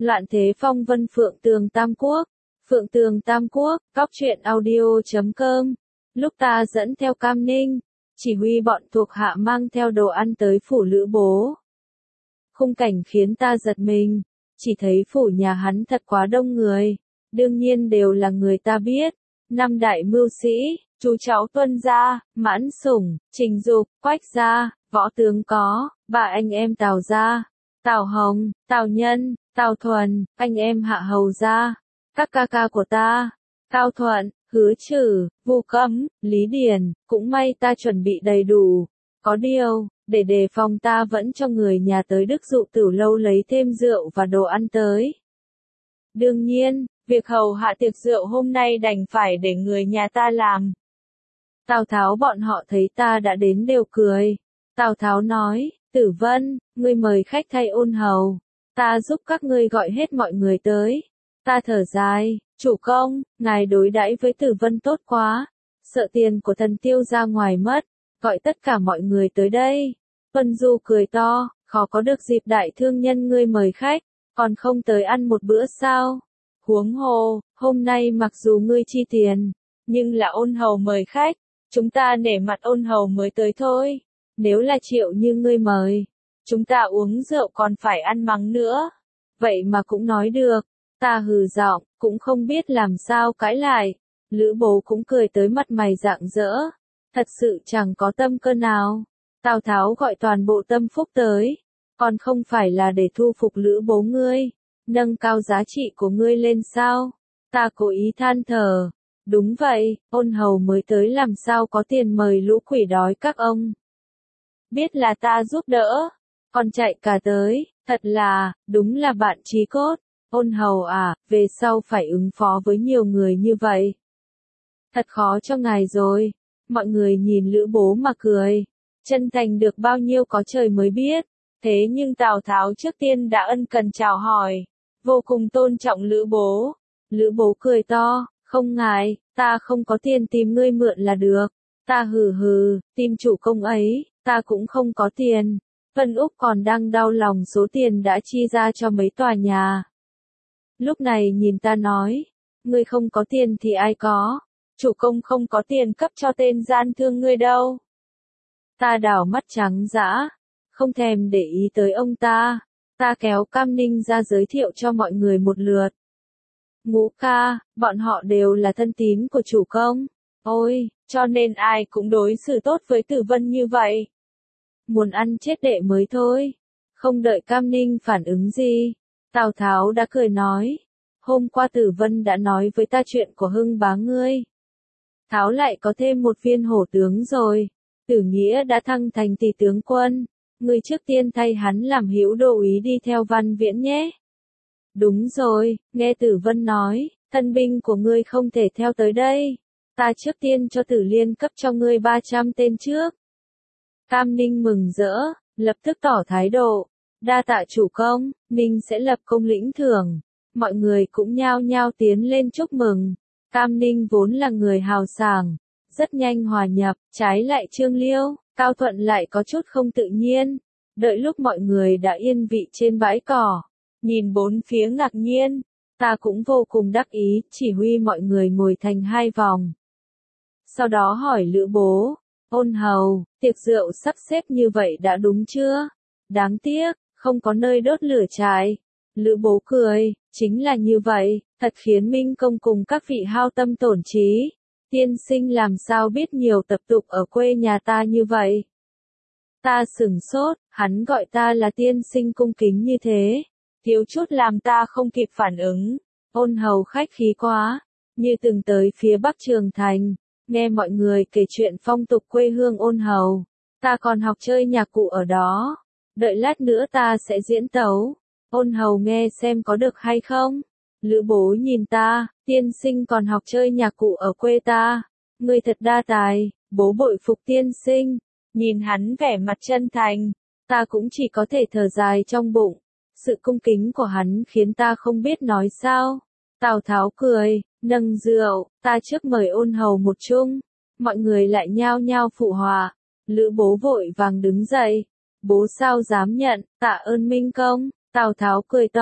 Loạn thế phong vân Phượng Tường Tam Quốc. Phượng Tường Tam Quốc, cóc truyện audio.com. Lúc ta dẫn theo Cam Ninh, chỉ huy bọn thuộc hạ mang theo đồ ăn tới phủ Lữ Bố. Khung cảnh khiến ta giật mình, chỉ thấy phủ nhà hắn thật quá đông người, đương nhiên đều là người ta biết, năm đại mưu sĩ, chú cháu Tuân gia, Mãn Sủng, Trình Dục, Quách gia, võ tướng có, ba anh em Tào gia, Tào Hồng, Tào Nhân, Tào Thuần, anh em Hạ Hầu gia, các ca ca của ta, Cao Thuận, Hứa Trử, Vu Cấm, Lý Điền, cũng may ta chuẩn bị đầy đủ, có điều, để đề phòng ta vẫn cho người nhà tới Đức Dụ Tửu Lâu lấy thêm rượu và đồ ăn tới. Đương nhiên, việc hầu hạ tiệc rượu hôm nay đành phải để người nhà ta làm. Tào Tháo bọn họ thấy ta đã đến đều cười. Tào Tháo nói, Tử Vân, ngươi mời khách thay Ôn Hầu, ta giúp các ngươi gọi hết mọi người tới. Ta thở dài, chủ công, ngài đối đãi với Tử Vân tốt quá, sợ tiền của thần tiêu ra ngoài mất, gọi tất cả mọi người tới đây. Vân Du cười to, khó có được dịp đại thương nhân ngươi mời khách, còn không tới ăn một bữa sao? Huống hồ, hôm nay mặc dù ngươi chi tiền, nhưng là Ôn Hầu mời khách, chúng ta nể mặt Ôn Hầu mới tới thôi. Nếu là Triệu như ngươi mời, chúng ta uống rượu còn phải ăn mắng nữa. Vậy mà cũng nói được, ta hừ giọng, cũng không biết làm sao cãi lại. Lữ Bố cũng cười tới mặt mày rạng rỡ, thật sự chẳng có tâm cơ nào. Tào Tháo gọi toàn bộ tâm phúc tới, còn không phải là để thu phục Lữ Bố ngươi, nâng cao giá trị của ngươi lên sao? Ta cố ý than thở, đúng vậy, Ôn Hầu mới tới làm sao có tiền mời lũ quỷ đói các ông. Biết là ta giúp đỡ, còn chạy cả tới, thật là, đúng là bạn chí cốt. Ôn Hầu à, về sau phải ứng phó với nhiều người như vậy. Thật khó cho ngài rồi. Mọi người nhìn Lữ Bố mà cười. Chân thành được bao nhiêu có trời mới biết. Thế nhưng Tào Tháo trước tiên đã ân cần chào hỏi, vô cùng tôn trọng Lữ Bố. Lữ Bố cười to, không ngại, ta không có tiền tìm ngươi mượn là được. Ta hừ hừ, tìm chủ công ấy, ta cũng không có tiền. Vân Úc còn đang đau lòng số tiền đã chi ra cho mấy tòa nhà. Lúc này nhìn ta nói, ngươi không có tiền thì ai có, chủ công không có tiền cấp cho tên gian thương ngươi đâu. Ta đảo mắt trắng dã, không thèm để ý tới ông ta, ta kéo Cam Ninh ra giới thiệu cho mọi người một lượt. Ngũ ca, bọn họ đều là thân tín của chủ công, ôi, cho nên ai cũng đối xử tốt với Tử Vân như vậy. Muốn ăn chết đệ mới thôi, không đợi Cam Ninh phản ứng gì. Tào Tháo đã cười nói, hôm qua Tử Vân đã nói với ta chuyện của Hưng bá ngươi. Tháo lại có thêm một viên hổ tướng rồi, Tử Nghĩa đã thăng thành tỷ tướng quân, ngươi trước tiên thay hắn làm hữu đô úy đi theo Văn Viễn nhé. Đúng rồi, nghe Tử Vân nói, thân binh của ngươi không thể theo tới đây, ta trước tiên cho Tử Liên cấp cho ngươi 300 tên trước. Cam Ninh mừng rỡ, lập tức tỏ thái độ. Đa tạ chủ công, Ninh sẽ lập công lĩnh thưởng. Mọi người cũng nhao nhao tiến lên chúc mừng. Cam Ninh vốn là người hào sảng, rất nhanh hòa nhập, trái lại Trương Liêu, Cao Thuận lại có chút không tự nhiên. Đợi lúc mọi người đã yên vị trên bãi cỏ, nhìn bốn phía ngạc nhiên, ta cũng vô cùng đắc ý, chỉ huy mọi người ngồi thành hai vòng. Sau đó hỏi Lữ Bố, Ôn Hầu, tiệc rượu sắp xếp như vậy đã đúng chưa? Đáng tiếc, không có nơi đốt lửa trại. Lữ Bố cười, chính là như vậy, thật khiến Minh Công cùng các vị hao tâm tổn trí. Tiên sinh làm sao biết nhiều tập tục ở quê nhà ta như vậy? Ta sửng sốt, hắn gọi ta là tiên sinh cung kính như thế, thiếu chút làm ta không kịp phản ứng. Ôn Hầu khách khí quá, như từng tới phía Bắc Trường Thành, nghe mọi người kể chuyện phong tục quê hương Ôn Hầu, ta còn học chơi nhạc cụ ở đó. Đợi lát nữa ta sẽ diễn tấu, Ôn Hầu nghe xem có được hay không. Lữ Bố nhìn ta, tiên sinh còn học chơi nhạc cụ ở quê ta, ngươi thật đa tài, bố bội phục tiên sinh. Nhìn hắn vẻ mặt chân thành, ta cũng chỉ có thể thở dài trong bụng. Sự cung kính của hắn khiến ta không biết nói sao. Tào Tháo cười, nâng rượu, ta trước mời Ôn Hầu một chung. Mọi người lại nhao nhao phụ họa. Lữ Bố vội vàng đứng dậy. Bố sao dám nhận, tạ ơn Minh Công. Tào Tháo cười to,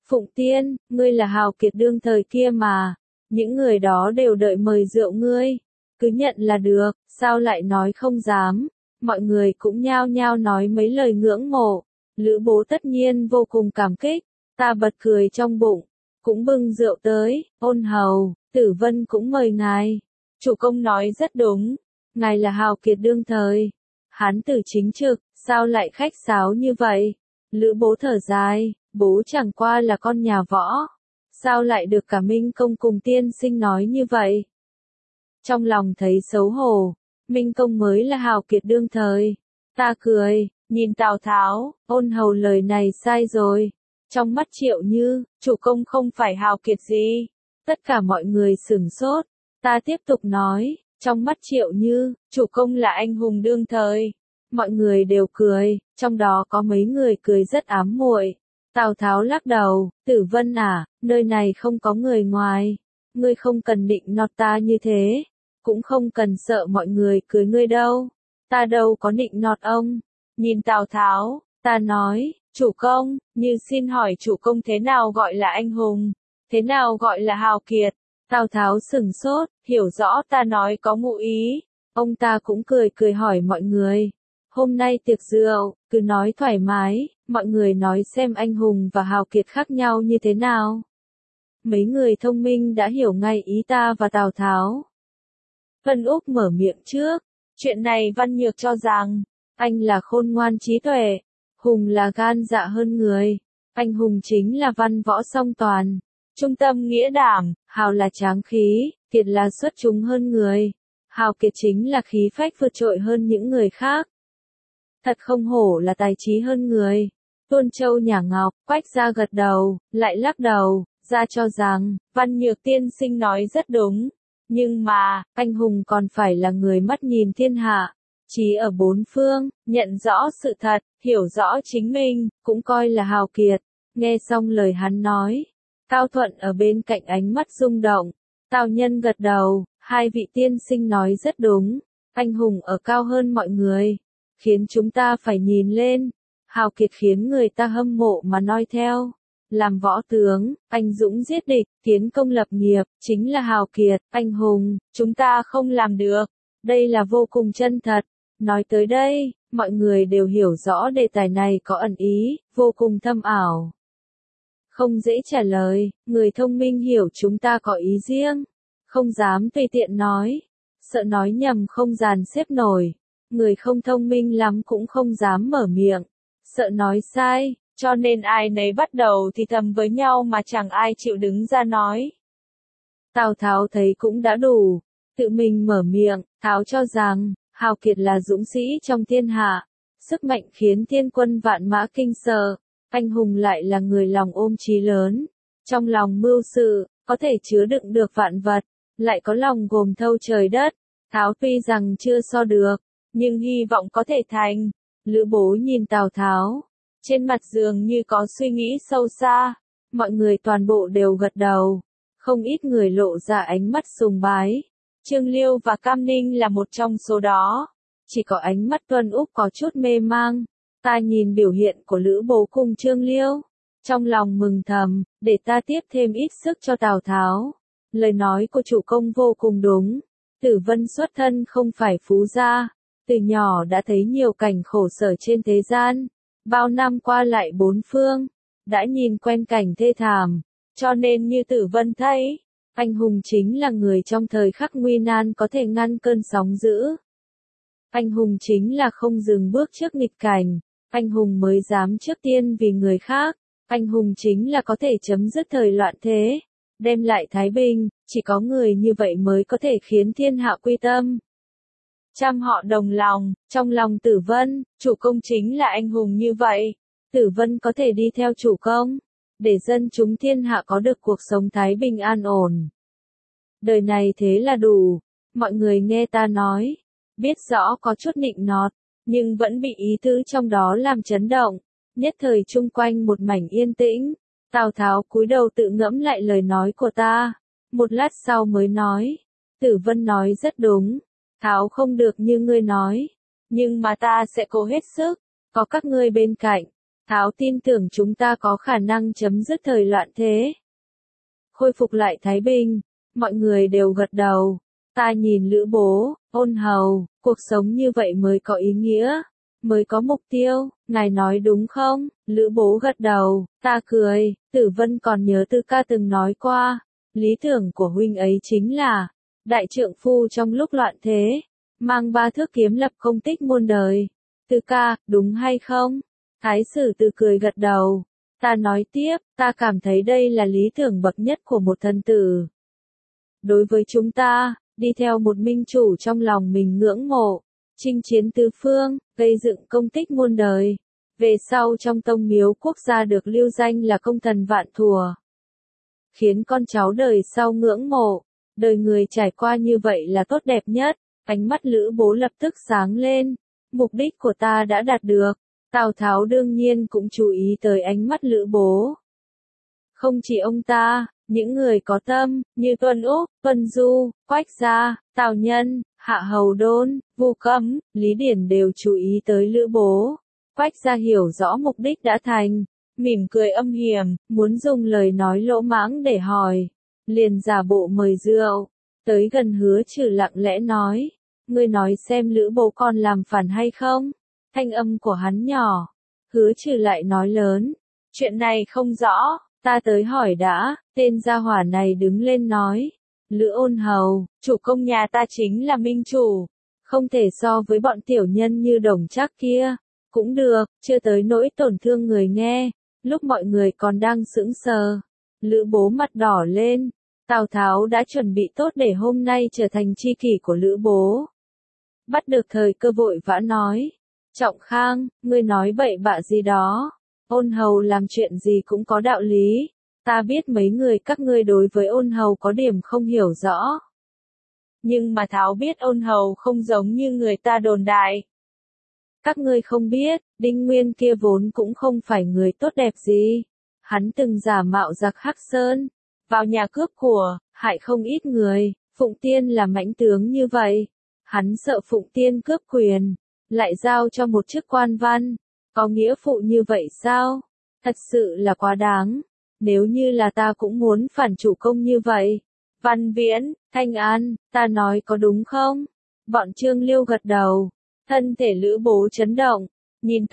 Phụng Tiên, ngươi là hào kiệt đương thời kia mà, những người đó đều đợi mời rượu ngươi, cứ nhận là được, sao lại nói không dám, mọi người cũng nhao nhao nói mấy lời ngưỡng mộ, Lữ Bố tất nhiên vô cùng cảm kích, ta bật cười trong bụng, cũng bưng rượu tới, ôn hầu, Tử Vân cũng mời ngài, chủ công nói rất đúng, ngài là hào kiệt đương thời, hán tử chính trực, sao lại khách sáo như vậy, Lữ Bố thở dài, bố chẳng qua là con nhà võ, sao lại được cả Minh Công cùng tiên sinh nói như vậy. Trong lòng thấy xấu hổ, Minh Công mới là hào kiệt đương thời. Ta cười, nhìn Tào Tháo, ôn hầu lời này sai rồi. Trong mắt Triệu Như, chủ công không phải hào kiệt gì. Tất cả mọi người sửng sốt. Ta tiếp tục nói, trong mắt Triệu Như, chủ công là anh hùng đương thời. Mọi người đều cười, trong đó có mấy người cười rất ám muội. Tào Tháo lắc đầu, Tử Vân à, nơi này không có người ngoài. Ngươi không cần định nọt ta như thế, cũng không cần sợ mọi người cười ngươi đâu. Ta đâu có định nọt ông. Nhìn Tào Tháo, ta nói, chủ công, như xin hỏi chủ công thế nào gọi là anh hùng, thế nào gọi là hào kiệt. Tào Tháo sửng sốt, hiểu rõ ta nói có ngụ ý. Ông ta cũng cười cười hỏi mọi người. Hôm nay tiệc rượu, cứ nói thoải mái, mọi người nói xem anh hùng và hào kiệt khác nhau như thế nào. Mấy người thông minh đã hiểu ngay ý ta và Tào Tháo. Vân Úc mở miệng trước, chuyện này Văn Nhược cho rằng, anh là khôn ngoan trí tuệ, hùng là gan dạ hơn người, anh hùng chính là văn võ song toàn, trung tâm nghĩa đảm, hào là tráng khí, kiệt là xuất chúng hơn người, hào kiệt chính là khí phách vượt trội hơn những người khác. Thật không hổ là tài trí hơn người. Tuôn Châu Nhả Ngọc, Quách Gia gật đầu, lại lắc đầu, ra cho rằng, Văn Nhược tiên sinh nói rất đúng. Nhưng mà, anh hùng còn phải là người mắt nhìn thiên hạ, trí ở bốn phương, nhận rõ sự thật, hiểu rõ chính mình, cũng coi là hào kiệt. Nghe xong lời hắn nói, Cao Thuận ở bên cạnh ánh mắt rung động. Tào Nhân gật đầu, hai vị tiên sinh nói rất đúng, anh hùng ở cao hơn mọi người, khiến chúng ta phải nhìn lên. Hào kiệt khiến người ta hâm mộ mà noi theo. Làm võ tướng, anh dũng giết địch, kiến công lập nghiệp, chính là hào kiệt, anh hùng, chúng ta không làm được. Đây là vô cùng chân thật. Nói tới đây, mọi người đều hiểu rõ đề tài này có ẩn ý, vô cùng thâm ảo. Không dễ trả lời, người thông minh hiểu chúng ta có ý riêng. Không dám tùy tiện nói. Sợ nói nhầm không dàn xếp nổi. Người không thông minh lắm cũng không dám mở miệng. Sợ nói sai. Cho nên ai nấy bắt đầu thì thầm với nhau mà chẳng ai chịu đứng ra nói. Tào Tháo thấy cũng đã đủ, tự mình mở miệng, Tháo cho rằng, hào kiệt là dũng sĩ trong thiên hạ, sức mạnh khiến thiên quân vạn mã kinh sợ, anh hùng lại là người lòng ôm chí lớn, trong lòng mưu sự, có thể chứa đựng được vạn vật, lại có lòng gồm thâu trời đất. Tháo tuy rằng chưa so được, nhưng hy vọng có thể thành. Lữ Bố nhìn Tào Tháo. Trên mặt dường như có suy nghĩ sâu xa, mọi người toàn bộ đều gật đầu, không ít người lộ ra ánh mắt sùng bái. Trương Liêu và Cam Ninh là một trong số đó, chỉ có ánh mắt Tuân Úc có chút mê mang. Ta nhìn biểu hiện của Lữ Bố cùng Trương Liêu, trong lòng mừng thầm, để ta tiếp thêm ít sức cho Tào Tháo. Lời nói của chủ công vô cùng đúng, Tử Vân xuất thân không phải phú gia, từ nhỏ đã thấy nhiều cảnh khổ sở trên thế gian. Bao năm qua lại bốn phương, đã nhìn quen cảnh thê thảm, cho nên như Tử Vân thấy, anh hùng chính là người trong thời khắc nguy nan có thể ngăn cơn sóng dữ. Anh hùng chính là không dừng bước trước nghịch cảnh, anh hùng mới dám trước tiên vì người khác, anh hùng chính là có thể chấm dứt thời loạn thế, đem lại thái bình, chỉ có người như vậy mới có thể khiến thiên hạ quy tâm. Trăm họ đồng lòng, trong lòng Tử Vân, chủ công chính là anh hùng như vậy. Tử Vân có thể đi theo chủ công, để dân chúng thiên hạ có được cuộc sống thái bình an ổn. Đời này thế là đủ, mọi người nghe ta nói, biết rõ có chút nịnh nọt, nhưng vẫn bị ý tứ trong đó làm chấn động. Nhất thời chung quanh một mảnh yên tĩnh, Tào Tháo cúi đầu tự ngẫm lại lời nói của ta, một lát sau mới nói, Tử Vân nói rất đúng. Tháo không được như ngươi nói, nhưng mà ta sẽ cố hết sức, có các ngươi bên cạnh, Tháo tin tưởng chúng ta có khả năng chấm dứt thời loạn thế, khôi phục lại thái bình. Mọi người đều gật đầu. Ta nhìn Lữ Bố, ôn hầu, cuộc sống như vậy mới có ý nghĩa, mới có mục tiêu, ngài nói đúng không? Lữ Bố gật đầu, ta cười, Tử Vân còn nhớ Tư ca từng nói qua, lý tưởng của huynh ấy chính là, đại trượng phu trong lúc loạn thế, mang 3 thước kiếm lập công tích muôn đời. Tư ca, đúng hay không? Thái sử Từ cười gật đầu. Ta nói tiếp, ta cảm thấy đây là lý tưởng bậc nhất của một thần tử. Đối với chúng ta, đi theo một minh chủ trong lòng mình ngưỡng mộ, chinh chiến tứ phương, gây dựng công tích muôn đời. Về sau trong tông miếu quốc gia được lưu danh là công thần vạn thùa. Khiến con cháu đời sau ngưỡng mộ, đời người trải qua như vậy là tốt đẹp nhất. Ánh mắt Lữ Bố lập tức sáng lên, mục đích của ta đã đạt được. Tào Tháo đương nhiên cũng chú ý tới ánh mắt Lữ Bố. Không chỉ ông ta, những người có tâm, như Tuân Úc, Tuân Du, Quách Gia, Tào Nhân, Hạ Hầu Đôn, Vu Cấm, Lý Điển đều chú ý tới Lữ Bố. Quách Gia hiểu rõ mục đích đã thành, mỉm cười âm hiểm, muốn dùng lời nói lỗ mãng để hỏi. Liền giả bộ mời rượu, tới gần Hứa Trừ lặng lẽ nói, ngươi nói xem Lữ Bố còn làm phản hay không? Thanh âm của hắn nhỏ. Hứa Trừ lại nói lớn, chuyện này không rõ, ta tới hỏi đã. Tên gia hỏa này đứng lên nói, Lữ ôn hầu, chủ công nhà ta chính là minh chủ, không thể so với bọn tiểu nhân như Đồng Trác kia. Cũng được, chưa tới nỗi tổn thương người nghe. Lúc mọi người còn đang sững sờ, Lữ Bố mặt đỏ lên. Tào Tháo đã chuẩn bị tốt để hôm nay trở thành tri kỷ của Lữ Bố. Bắt được thời cơ vội vã nói, Trọng Khang, ngươi nói bậy bạ gì đó, ôn hầu làm chuyện gì cũng có đạo lý, ta biết mấy người các ngươi đối với ôn hầu có điểm không hiểu rõ. Nhưng mà Tháo biết ôn hầu không giống như người ta đồn đại. Các ngươi không biết, Đinh Nguyên kia vốn cũng không phải người tốt đẹp gì. Hắn từng giả mạo giặc Hắc Sơn, vào nhà cướp của, hại không ít người. Phụng Tiên là mãnh tướng như vậy, hắn sợ Phụng Tiên cướp quyền, lại giao cho một chức quan văn, có nghĩa phụ như vậy sao? Thật sự là quá đáng. Nếu như là ta cũng muốn phản chủ công như vậy. Văn Viễn, Thanh An, ta nói có đúng không? Bọn Trương Liêu gật đầu. Thân thể Lữ Bố chấn động, nhìn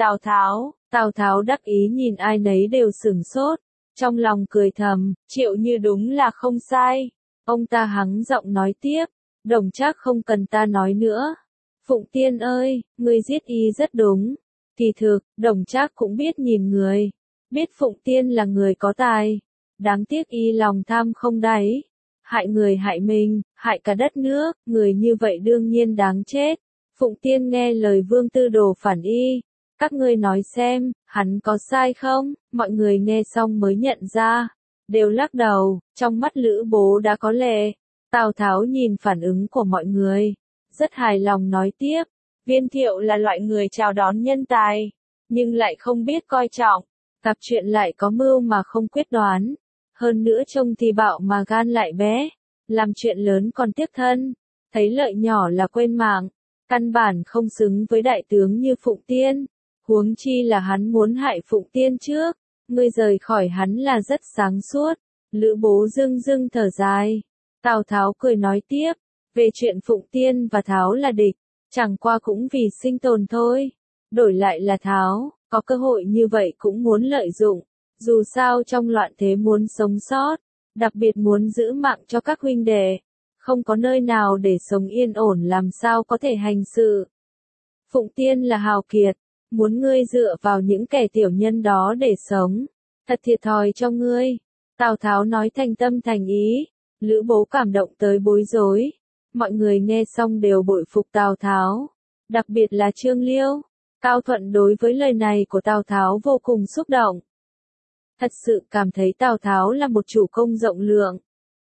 Tào Tháo đắc ý nhìn ai nấy đều sửng sốt, trong lòng cười thầm, Triệu Như đúng là không sai. Ông ta hắng giọng nói tiếp, Đồng Trác không cần ta nói nữa. Phụng Tiên ơi, ngươi giết y rất đúng. Kỳ thực, Đồng Trác cũng biết nhìn người, biết Phụng Tiên là người có tài, đáng tiếc y lòng tham không đáy, hại người hại mình, hại cả đất nước, người như vậy đương nhiên đáng chết. Phụng Tiên nghe lời Vương Tư Đồ phản y, các ngươi nói xem, hắn có sai không? Mọi người nghe xong mới nhận ra, đều lắc đầu, trong mắt Lữ Bố đã có lệ. Tào Tháo nhìn phản ứng của mọi người, rất hài lòng nói tiếp, Viên Thiệu là loại người chào đón nhân tài, nhưng lại không biết coi trọng, gặp chuyện lại có mưu mà không quyết đoán, hơn nữa trông thì bạo mà gan lại bé, làm chuyện lớn còn tiếc thân, thấy lợi nhỏ là quên mạng. Căn bản không xứng với đại tướng như Phụng Tiên, huống chi là hắn muốn hại Phụng Tiên trước, ngươi rời khỏi hắn là rất sáng suốt. Lữ Bố dưng dưng thở dài. Tào Tháo cười nói tiếp, về chuyện Phụng Tiên và Tháo là địch, chẳng qua cũng vì sinh tồn thôi. Đổi lại là Tháo, có cơ hội như vậy cũng muốn lợi dụng, dù sao trong loạn thế muốn sống sót, đặc biệt muốn giữ mạng cho các huynh đệ. Không có nơi nào để sống yên ổn làm sao có thể hành sự. Phụng Tiên là hào kiệt, muốn ngươi dựa vào những kẻ tiểu nhân đó để sống, thật thiệt thòi cho ngươi. Tào Tháo nói thành tâm thành ý, Lữ Bố cảm động tới bối rối. Mọi người nghe xong đều bội phục Tào Tháo, đặc biệt là Trương Liêu. Cao Thuận đối với lời này của Tào Tháo vô cùng xúc động. Thật sự cảm thấy Tào Tháo là một chủ công rộng lượng.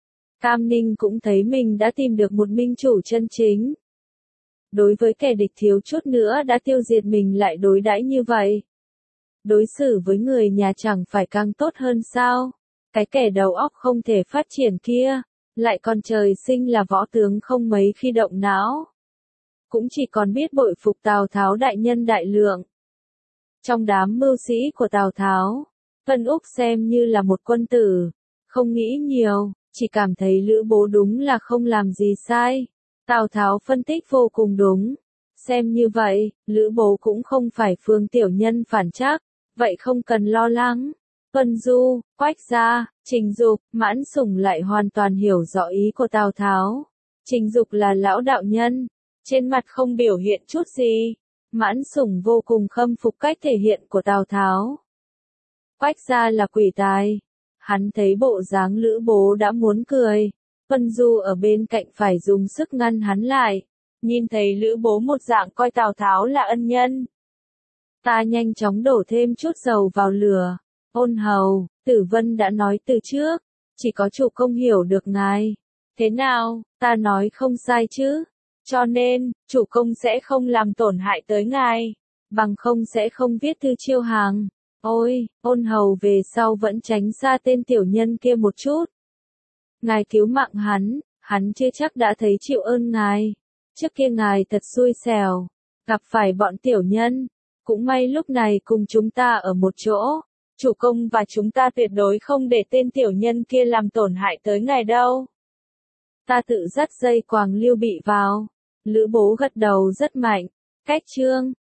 Cam Ninh cũng thấy mình đã tìm được một minh chủ chân chính. Đối với kẻ địch thiếu chút nữa đã tiêu diệt mình lại đối đãi như vậy. Đối xử với người nhà chẳng phải càng tốt hơn sao? Cái kẻ đầu óc không thể phát triển kia, lại còn trời sinh là võ tướng không mấy khi động não. Cũng chỉ còn biết bội phục Tào Tháo đại nhân đại lượng. Trong đám mưu sĩ của Tào Tháo, Vân Úc xem như là một quân tử, không nghĩ nhiều, chỉ cảm thấy Lữ Bố đúng là không làm gì sai. Tào Tháo phân tích vô cùng đúng. Xem như vậy, Lữ Bố cũng không phải Phương tiểu nhân phản trắc, vậy không cần lo lắng. Vân Du, Quách Gia, Trình Dục, Mãn Sủng lại hoàn toàn hiểu rõ ý của Tào Tháo. Trình Dục là lão đạo nhân, trên mặt không biểu hiện chút gì. Mãn Sủng vô cùng khâm phục cách thể hiện của Tào Tháo. Quách Gia là quỷ tài. Hắn thấy bộ dáng Lữ Bố đã muốn cười. Vân Du ở bên cạnh phải dùng sức ngăn hắn lại. Nhìn thấy Lữ Bố một dạng coi Tào Tháo là ân nhân. Ta nhanh chóng đổ thêm chút dầu vào lửa. Ôn Hầu, Tử Vân đã nói từ trước, chỉ có chủ công hiểu được ngài. Thế nào, ta nói không sai chứ? Cho nên, chủ công sẽ không làm tổn hại tới ngài, bằng không sẽ không viết thư chiêu hàng. Ôi, Ôn Hầu về sau vẫn tránh xa tên tiểu nhân kia một chút. Ngài cứu mạng hắn chưa chắc đã thấy chịu ơn ngài. Trước kia ngài thật xui xẻo, gặp phải bọn tiểu nhân. Cũng may lúc này cùng chúng ta ở một chỗ. Chủ công và chúng ta tuyệt đối không để tên tiểu nhân kia làm tổn hại tới ngài đâu. Ta tự dắt dây quàng Lưu Bị vào. Lữ Bố gật đầu rất mạnh. Cách chương